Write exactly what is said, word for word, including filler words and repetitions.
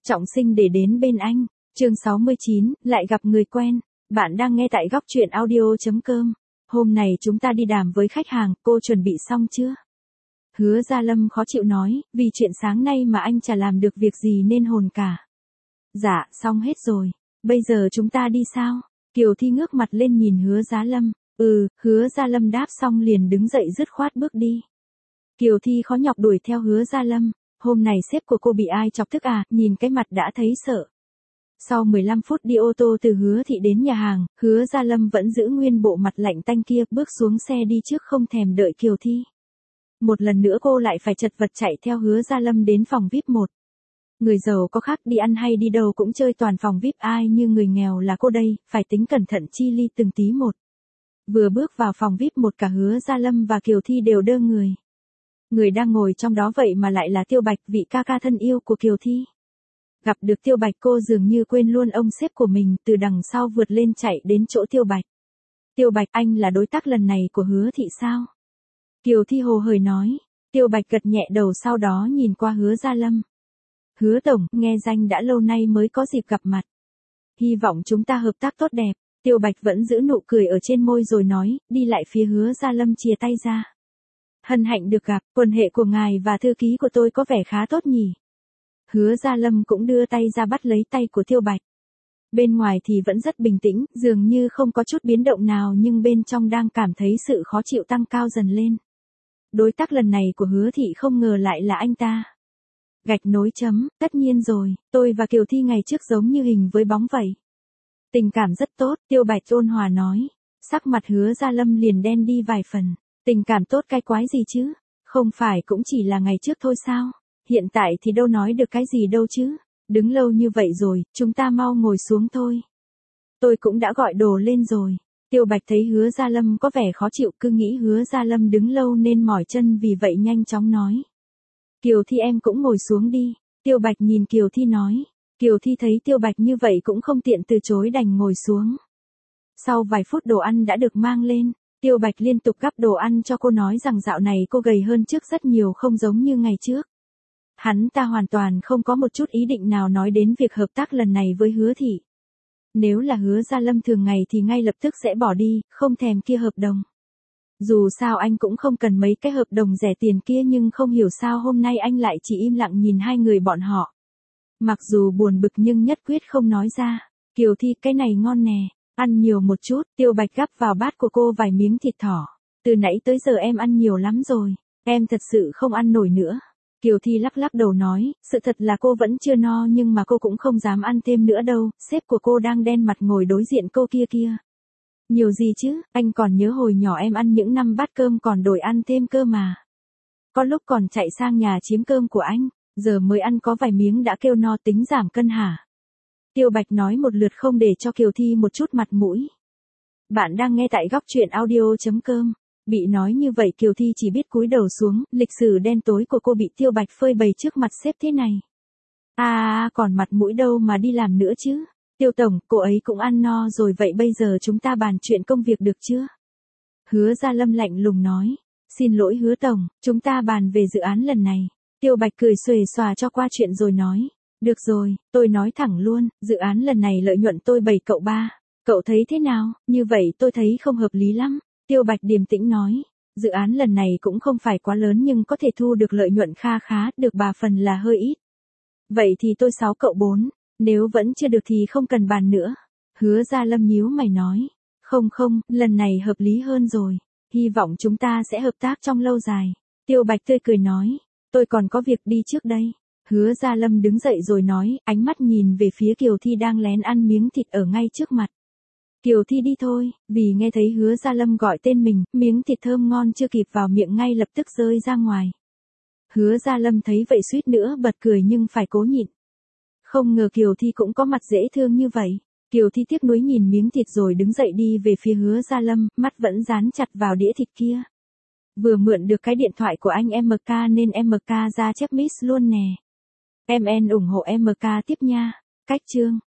trọng sinh để đến bên anh. Chương sáu mươi chín, lại gặp người quen. Bạn đang nghe tại góc truyện audio chấm com. Hôm này chúng ta đi đàm với khách hàng, cô chuẩn bị xong chưa? Hứa Gia Lâm khó chịu nói, vì chuyện sáng nay mà anh chả làm được việc gì nên hồn cả. Dạ, xong hết rồi. Bây giờ chúng ta đi sao? Kiều Thi ngước mặt lên nhìn Hứa Gia Lâm. Ừ, Hứa Gia Lâm đáp xong liền đứng dậy dứt khoát bước đi. Kiều Thi khó nhọc đuổi theo Hứa Gia Lâm. Hôm này sếp của cô bị ai chọc tức à, nhìn cái mặt đã thấy sợ. Sau mười lăm phút đi ô tô từ Hứa Thị đến nhà hàng, Hứa Gia Lâm vẫn giữ nguyên bộ mặt lạnh tanh kia, bước xuống xe đi trước không thèm đợi Kiều Thi. Một lần nữa cô lại phải chật vật chạy theo Hứa Gia Lâm đến phòng vi ai pi một. Người giàu có khác, đi ăn hay đi đâu cũng chơi toàn phòng vi ai pi, ai như người nghèo là cô đây, phải tính cẩn thận chi li từng tí một. Vừa bước vào phòng vi ai pi một, cả Hứa Gia Lâm và Kiều Thi đều đơ người. Người đang ngồi trong đó vậy mà lại là Tiêu Bạch, vị ca ca thân yêu của Kiều Thi. Gặp được Tiêu Bạch, cô dường như quên luôn ông sếp của mình, từ đằng sau vượt lên chạy đến chỗ Tiêu Bạch. Tiêu Bạch, anh là đối tác lần này của Hứa Thị sao? Kiều Thi hồ hởi nói. Tiêu Bạch gật nhẹ đầu, sau đó nhìn qua Hứa Gia Lâm. Hứa tổng, nghe danh đã lâu nay mới có dịp gặp mặt. Hy vọng chúng ta hợp tác tốt đẹp. Tiêu Bạch vẫn giữ nụ cười ở trên môi rồi nói, đi lại phía Hứa Gia Lâm chìa tay ra. Hân hạnh được gặp, quan hệ của ngài và thư ký của tôi có vẻ khá tốt nhỉ. Hứa Gia Lâm cũng đưa tay ra bắt lấy tay của Tiêu Bạch. Bên ngoài thì vẫn rất bình tĩnh, dường như không có chút biến động nào, nhưng bên trong đang cảm thấy sự khó chịu tăng cao dần lên. Đối tác lần này của Hứa Thị không ngờ lại là anh ta. Gạch nối chấm, tất nhiên rồi, tôi và Kiều Thi ngày trước giống như hình với bóng vậy. Tình cảm rất tốt, Tiêu Bạch ôn hòa nói. Sắc mặt Hứa Gia Lâm liền đen đi vài phần. Tình cảm tốt cái quái gì chứ? Không phải cũng chỉ là ngày trước thôi sao? Hiện tại thì đâu nói được cái gì đâu chứ? Đứng lâu như vậy rồi, chúng ta mau ngồi xuống thôi. Tôi cũng đã gọi đồ lên rồi. Tiêu Bạch thấy Hứa Gia Lâm có vẻ khó chịu, cứ nghĩ Hứa Gia Lâm đứng lâu nên mỏi chân, vì vậy nhanh chóng nói. Kiều Thi em cũng ngồi xuống đi. Tiêu Bạch nhìn Kiều Thi nói. Kiều Thi thấy Tiêu Bạch như vậy cũng không tiện từ chối, đành ngồi xuống. Sau vài phút đồ ăn đã được mang lên. Tiêu Bạch liên tục gắp đồ ăn cho cô, nói rằng dạo này cô gầy hơn trước rất nhiều, không giống như ngày trước. Hắn ta hoàn toàn không có một chút ý định nào nói đến việc hợp tác lần này với Hứa Thị. Nếu là Hứa Gia Lâm thường ngày thì ngay lập tức sẽ bỏ đi, không thèm kia hợp đồng. Dù sao anh cũng không cần mấy cái hợp đồng rẻ tiền kia, nhưng không hiểu sao hôm nay anh lại chỉ im lặng nhìn hai người bọn họ. Mặc dù buồn bực nhưng nhất quyết không nói ra. Kiều Thi, cái này ngon nè. Ăn nhiều một chút. Tiêu Bạch gắp vào bát của cô vài miếng thịt thỏ. Từ nãy tới giờ em ăn nhiều lắm rồi. Em thật sự không ăn nổi nữa. Kiều Thi lắc lắc đầu nói, sự thật là cô vẫn chưa no, nhưng mà cô cũng không dám ăn thêm nữa đâu. Sếp của cô đang đen mặt ngồi đối diện cô kia kia. Nhiều gì chứ, anh còn nhớ hồi nhỏ em ăn những năm bát cơm còn đổi ăn thêm cơ mà. Có lúc còn chạy sang nhà chiếm cơm của anh, giờ mới ăn có vài miếng đã kêu no, tính giảm cân hả? Tiêu Bạch nói một lượt không để cho Kiều Thi một chút mặt mũi. Bạn đang nghe tại góc truyện audio chấm com. Bị nói như vậy Kiều Thi chỉ biết cúi đầu xuống, lịch sử đen tối của cô bị Tiêu Bạch phơi bày trước mặt sếp thế này. À, còn mặt mũi đâu mà đi làm nữa chứ. Tiêu tổng, cô ấy cũng ăn no rồi, vậy bây giờ chúng ta bàn chuyện công việc được chưa? Hứa Gia Lâm lạnh lùng nói. Xin lỗi Hứa tổng, chúng ta bàn về dự án lần này. Tiêu Bạch cười xuề xòa cho qua chuyện rồi nói. Được rồi, tôi nói thẳng luôn, dự án lần này lợi nhuận tôi bảy cậu ba. Cậu thấy thế nào? Như vậy tôi thấy không hợp lý lắm. Tiêu Bạch điềm tĩnh nói. Dự án lần này cũng không phải quá lớn nhưng có thể thu được lợi nhuận kha khá, được ba phần là hơi ít. Vậy thì tôi sáu cậu bốn. Nếu vẫn chưa được thì không cần bàn nữa. Hứa Gia Lâm nhíu mày nói. Không không, lần này hợp lý hơn rồi. Hy vọng chúng ta sẽ hợp tác trong lâu dài. Tiêu Bạch tươi cười nói. Tôi còn có việc đi trước đây. Hứa Gia Lâm đứng dậy rồi nói, ánh mắt nhìn về phía Kiều Thi đang lén ăn miếng thịt ở ngay trước mặt. Kiều Thi đi thôi, vì nghe thấy Hứa Gia Lâm gọi tên mình, miếng thịt thơm ngon chưa kịp vào miệng ngay lập tức rơi ra ngoài. Hứa Gia Lâm thấy vậy suýt nữa bật cười nhưng phải cố nhịn. Không ngờ Kiều Thi cũng có mặt dễ thương như vậy. Kiều Thi tiếc nuối nhìn miếng thịt rồi đứng dậy đi về phía Hứa Gia Lâm, mắt vẫn dán chặt vào đĩa thịt kia. Vừa mượn được cái điện thoại của anh em ca nên em ca ra chép miss luôn nè. Em en ủng hộ em ca tiếp nha. Cách chương